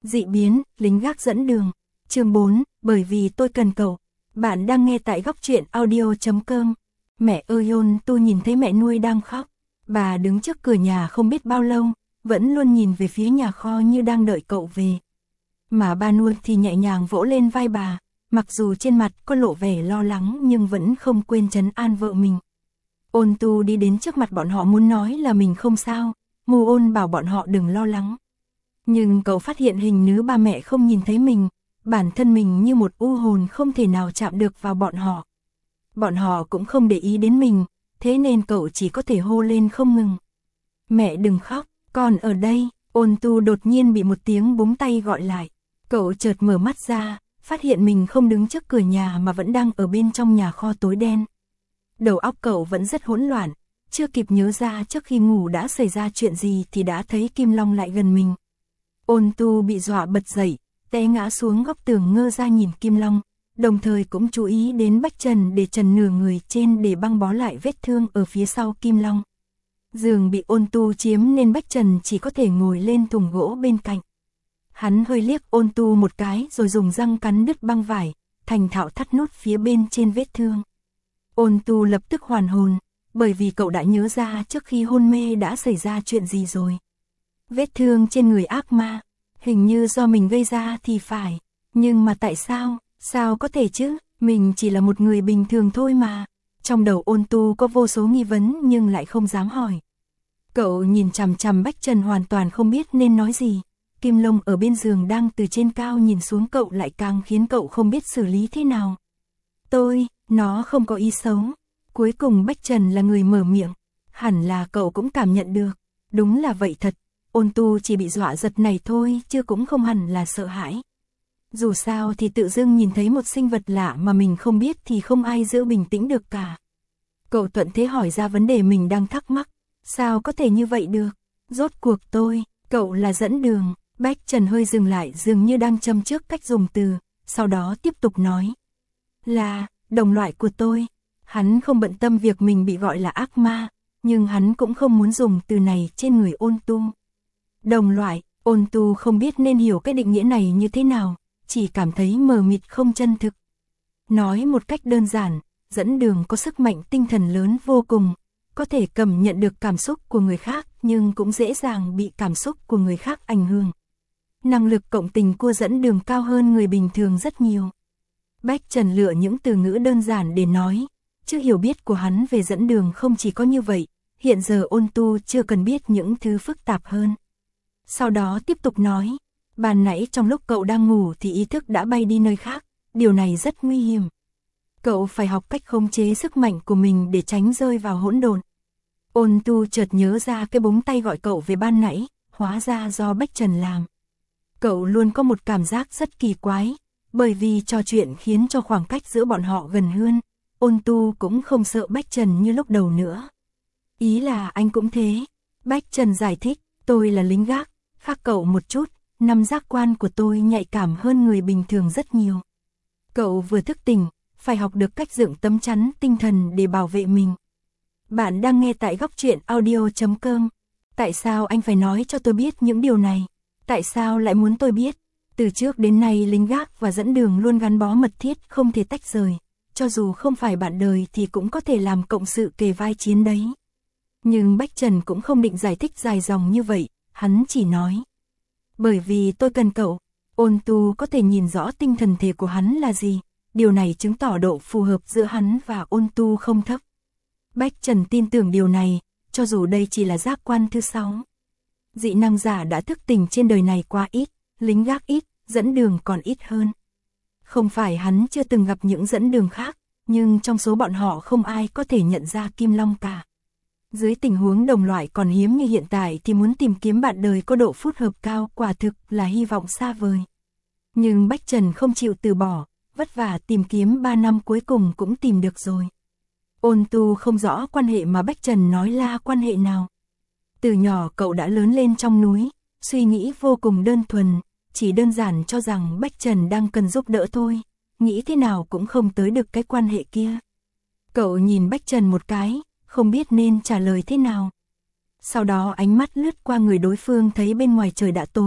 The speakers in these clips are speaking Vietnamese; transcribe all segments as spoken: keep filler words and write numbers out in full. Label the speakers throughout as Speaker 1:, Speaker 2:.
Speaker 1: Dị biến, lính gác dẫn đường. Chương bốn, bởi vì tôi cần cậu. Bạn đang nghe tại góc truyện audio chấm com. Mẹ ơi, Ôn Tu nhìn thấy mẹ nuôi đang khóc. Bà đứng trước cửa nhà không biết bao lâu, vẫn luôn nhìn về phía nhà kho như đang đợi cậu về. Mà ba nuôi thì nhẹ nhàng vỗ lên vai bà, mặc dù trên mặt có lộ vẻ lo lắng nhưng vẫn không quên trấn an vợ mình. Ôn Tu đi đến trước mặt bọn họ muốn nói là mình không sao, Mù Ôn bảo bọn họ đừng lo lắng. Nhưng cậu phát hiện hình nữ ba mẹ không nhìn thấy mình, bản thân mình như một u hồn không thể nào chạm được vào bọn họ. Bọn họ cũng không để ý đến mình, thế nên cậu chỉ có thể hô lên không ngừng. Mẹ đừng khóc, con ở đây. Ôn Tu đột nhiên bị một tiếng búng tay gọi lại. Cậu chợt mở mắt ra, phát hiện mình không đứng trước cửa nhà mà vẫn đang ở bên trong nhà kho tối đen. Đầu óc cậu vẫn rất hỗn loạn, chưa kịp nhớ ra trước khi ngủ đã xảy ra chuyện gì thì đã thấy Kim Long lại gần mình. Ôn Tu bị dọa bật dậy, té ngã xuống góc tường ngơ ra nhìn Kim Long, đồng thời cũng chú ý đến Bách Trần để trần nửa người trên để băng bó lại vết thương ở phía sau Kim Long. Giường bị Ôn Tu chiếm nên Bách Trần chỉ có thể ngồi lên thùng gỗ bên cạnh. Hắn hơi liếc Ôn Tu một cái rồi dùng răng cắn đứt băng vải, thành thạo thắt nút phía bên trên vết thương. Ôn Tu lập tức hoàn hồn, bởi vì cậu đã nhớ ra trước khi hôn mê đã xảy ra chuyện gì rồi. Vết thương trên người ác ma, hình như do mình gây ra thì phải, nhưng mà tại sao, sao có thể chứ, mình chỉ là một người bình thường thôi mà. Trong đầu Ôn Tu có vô số nghi vấn nhưng lại không dám hỏi. Cậu nhìn chằm chằm Bách Trần hoàn toàn không biết nên nói gì. Kim Long ở bên giường đang từ trên cao nhìn xuống cậu lại càng khiến cậu không biết xử lý thế nào. Tôi, nó không có ý xấu. Cuối cùng Bách Trần là người mở miệng. Hẳn là cậu cũng cảm nhận được. Đúng là vậy thật. Ôn Tu chỉ bị dọa giật này thôi chứ cũng không hẳn là sợ hãi. Dù sao thì tự dưng nhìn thấy một sinh vật lạ mà mình không biết thì không ai giữ bình tĩnh được cả. Cậu thuận thế hỏi ra vấn đề mình đang thắc mắc. Sao có thể như vậy được? Rốt cuộc tôi, cậu là dẫn đường. Bách Trần hơi dừng lại dường như đang châm trước cách dùng từ, sau đó tiếp tục nói. Là, đồng loại của tôi. Hắn không bận tâm việc mình bị gọi là ác ma, nhưng hắn cũng không muốn dùng từ này trên người Ôn Tu. Đồng loại, Ôn Tu không biết nên hiểu cái định nghĩa này như thế nào, chỉ cảm thấy mờ mịt không chân thực. Nói một cách đơn giản, dẫn đường có sức mạnh tinh thần lớn vô cùng, có thể cảm nhận được cảm xúc của người khác nhưng cũng dễ dàng bị cảm xúc của người khác ảnh hưởng. Năng lực cộng tình của dẫn đường cao hơn người bình thường rất nhiều. Bách Trần lựa những từ ngữ đơn giản để nói, chứ hiểu biết của hắn về dẫn đường không chỉ có như vậy, hiện giờ Ôn Tu chưa cần biết những thứ phức tạp hơn. Sau đó tiếp tục nói, ban nãy trong lúc cậu đang ngủ thì ý thức đã bay đi nơi khác, điều này rất nguy hiểm. Cậu phải học cách khống chế sức mạnh của mình để tránh rơi vào hỗn độn. Ôn Tu chợt nhớ ra cái búng tay gọi cậu về ban nãy, hóa ra do Bách Trần làm. Cậu luôn có một cảm giác rất kỳ quái, bởi vì trò chuyện khiến cho khoảng cách giữa bọn họ gần hơn. Ôn Tu cũng không sợ Bách Trần như lúc đầu nữa. Ý là anh cũng thế. Bách Trần giải thích, tôi là lính gác, khác cậu một chút, năm giác quan của tôi nhạy cảm hơn người bình thường rất nhiều. Cậu vừa thức tỉnh, phải học được cách dựng tấm chắn tinh thần để bảo vệ mình. Bạn đang nghe tại góc truyện audio chấm com. Tại sao anh phải nói cho tôi biết những điều này? Tại sao lại muốn tôi biết? Từ trước đến nay lính gác và dẫn đường luôn gắn bó mật thiết không thể tách rời. Cho dù không phải bạn đời thì cũng có thể làm cộng sự kề vai chiến đấy. Nhưng Bách Trần cũng không định giải thích dài dòng như vậy, hắn chỉ nói. Bởi vì tôi cần cậu. Ôn Tu có thể nhìn rõ tinh thần thể của hắn là gì. Điều này chứng tỏ độ phù hợp giữa hắn và Ôn Tu không thấp. Bách Trần tin tưởng điều này, cho dù đây chỉ là giác quan thứ sáu. Dị năng giả đã thức tỉnh trên đời này quá ít, lính gác ít, dẫn đường còn ít hơn. Không phải hắn chưa từng gặp những dẫn đường khác, nhưng trong số bọn họ không ai có thể nhận ra Kim Long cả. Dưới tình huống đồng loại còn hiếm như hiện tại thì muốn tìm kiếm bạn đời có độ phút hợp cao quả thực là hy vọng xa vời. Nhưng Bách Trần không chịu từ bỏ, vất vả tìm kiếm ba năm cuối cùng cũng tìm được rồi. Ôn Tu không rõ quan hệ mà Bách Trần nói là quan hệ nào. Từ nhỏ cậu đã lớn lên trong núi, suy nghĩ vô cùng đơn thuần, chỉ đơn giản cho rằng Bách Trần đang cần giúp đỡ thôi, nghĩ thế nào cũng không tới được cái quan hệ kia. Cậu nhìn Bách Trần một cái, không biết nên trả lời thế nào. Sau đó ánh mắt lướt qua người đối phương thấy bên ngoài trời đã tối,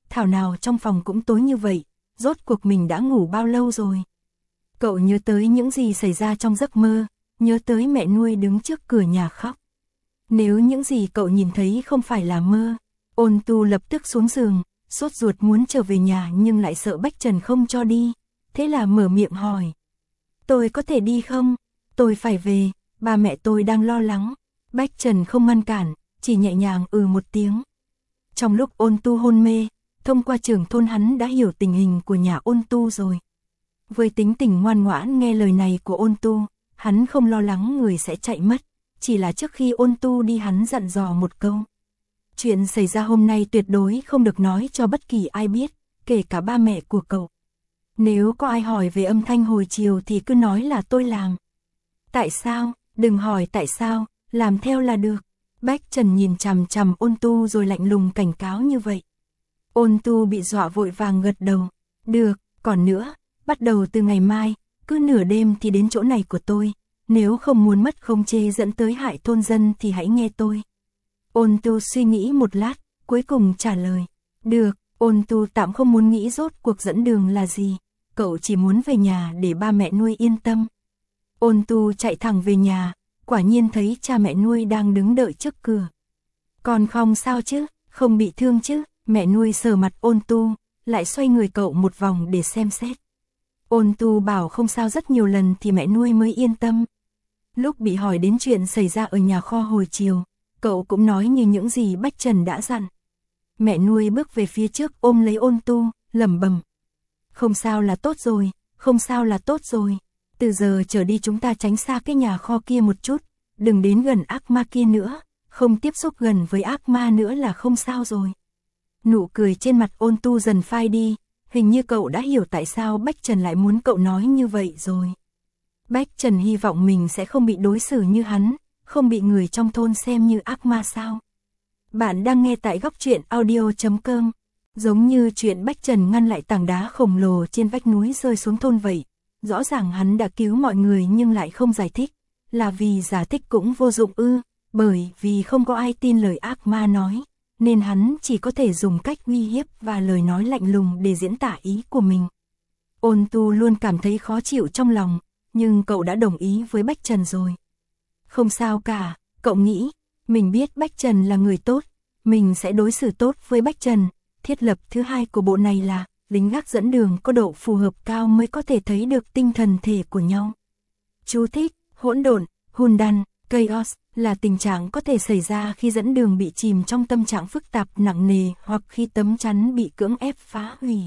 Speaker 1: thảo nào trong phòng cũng tối như vậy, rốt cuộc mình đã ngủ bao lâu rồi. Cậu nhớ tới những gì xảy ra trong giấc mơ, nhớ tới mẹ nuôi đứng trước cửa nhà khóc. Nếu những gì cậu nhìn thấy không phải là mơ, Ôn Tu lập tức xuống giường, sốt ruột muốn trở về nhà nhưng lại sợ Bách Trần không cho đi, thế là mở miệng hỏi. Tôi có thể đi không? Tôi phải về, ba mẹ tôi đang lo lắng. Bách Trần không ngăn cản, chỉ nhẹ nhàng ừ một tiếng. Trong lúc Ôn Tu hôn mê, thông qua trưởng thôn hắn đã hiểu tình hình của nhà Ôn Tu rồi. Với tính tình ngoan ngoãn nghe lời này của Ôn Tu, hắn không lo lắng người sẽ chạy mất, chỉ là trước khi Ôn Tu đi hắn dặn dò một câu. Chuyện xảy ra hôm nay tuyệt đối không được nói cho bất kỳ ai biết, kể cả ba mẹ của cậu. Nếu có ai hỏi về âm thanh hồi chiều thì cứ nói là tôi làm. Tại sao? Đừng hỏi tại sao, làm theo là được. Bách Trần nhìn chằm chằm Ôn Tu rồi lạnh lùng cảnh cáo như vậy. Ôn Tu bị dọa vội vàng gật đầu. Được, còn nữa, bắt đầu từ ngày mai, cứ nửa đêm thì đến chỗ này của tôi. Nếu không muốn mất khống chế dẫn tới hại thôn dân thì hãy nghe tôi. Ôn Tu suy nghĩ một lát, cuối cùng trả lời. Được, Ôn Tu tạm không muốn nghĩ rốt cuộc dẫn đường là gì. Cậu chỉ muốn về nhà để ba mẹ nuôi yên tâm. Ôn Tu chạy thẳng về nhà, quả nhiên thấy cha mẹ nuôi đang đứng đợi trước cửa. Còn không sao chứ, không bị thương chứ, mẹ nuôi sờ mặt Ôn Tu, lại xoay người cậu một vòng để xem xét. Ôn Tu bảo không sao rất nhiều lần thì mẹ nuôi mới yên tâm. Lúc bị hỏi đến chuyện xảy ra ở nhà kho hồi chiều, cậu cũng nói như những gì Bách Trần đã dặn. Mẹ nuôi bước về phía trước ôm lấy Ôn Tu, lẩm bẩm. Không sao là tốt rồi, không sao là tốt rồi. Từ giờ trở đi chúng ta tránh xa cái nhà kho kia một chút, đừng đến gần ác ma kia nữa, không tiếp xúc gần với ác ma nữa là không sao rồi. Nụ cười trên mặt Ôn Tu dần phai đi, hình như cậu đã hiểu tại sao Bách Trần lại muốn cậu nói như vậy rồi. Bách Trần hy vọng mình sẽ không bị đối xử như hắn, không bị người trong thôn xem như ác ma sao. Bạn đang nghe tại góc truyện audio chấm com. Giống như chuyện Bách Trần ngăn lại tảng đá khổng lồ trên vách núi rơi xuống thôn vậy. Rõ ràng hắn đã cứu mọi người nhưng lại không giải thích. Là vì giải thích cũng vô dụng ư, bởi vì không có ai tin lời ác ma nói. Nên hắn chỉ có thể dùng cách uy hiếp và lời nói lạnh lùng để diễn tả ý của mình. Ôn Tu luôn cảm thấy khó chịu trong lòng, nhưng cậu đã đồng ý với Bách Trần rồi. Không sao cả, cậu nghĩ, mình biết Bách Trần là người tốt, mình sẽ đối xử tốt với Bách Trần. Thiết lập thứ hai của bộ này là, lính gác dẫn đường có độ phù hợp cao mới có thể thấy được tinh thần thể của nhau. Chú thích, hỗn độn, Hundan, Chaos, là tình trạng có thể xảy ra khi dẫn đường bị chìm trong tâm trạng phức tạp nặng nề hoặc khi tấm chắn bị cưỡng ép phá hủy.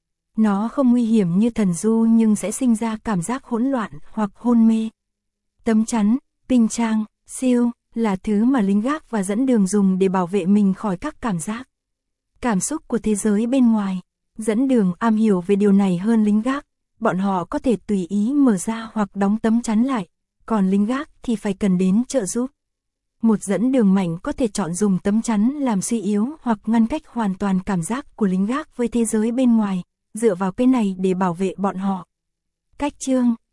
Speaker 1: Nó không nguy hiểm như thần du nhưng sẽ sinh ra cảm giác hỗn loạn hoặc hôn mê. Tấm chắn, Pinh Trang, Siêu, là thứ mà lính gác và dẫn đường dùng để bảo vệ mình khỏi các cảm giác, cảm xúc của thế giới bên ngoài. Dẫn đường am hiểu về điều này hơn lính gác, bọn họ có thể tùy ý mở ra hoặc đóng tấm chắn lại, còn lính gác thì phải cần đến trợ giúp. Một dẫn đường mạnh có thể chọn dùng tấm chắn làm suy yếu hoặc ngăn cách hoàn toàn cảm giác của lính gác với thế giới bên ngoài, dựa vào cái này để bảo vệ bọn họ. Cách chương,